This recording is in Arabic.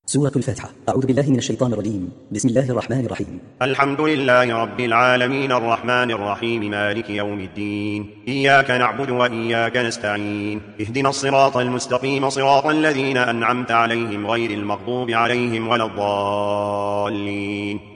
سورة الفاتحة. أعوذ بالله من الشيطان الرجيم. بسم الله الرحمن الرحيم. الحمد لله رب العالمين الرحمن الرحيم مالك يوم الدين. إياك نعبد وإياك نستعين. اهدنا الصراط المستقيم صراط الذين أنعمت عليهم غير المغضوب عليهم ولا الضالين.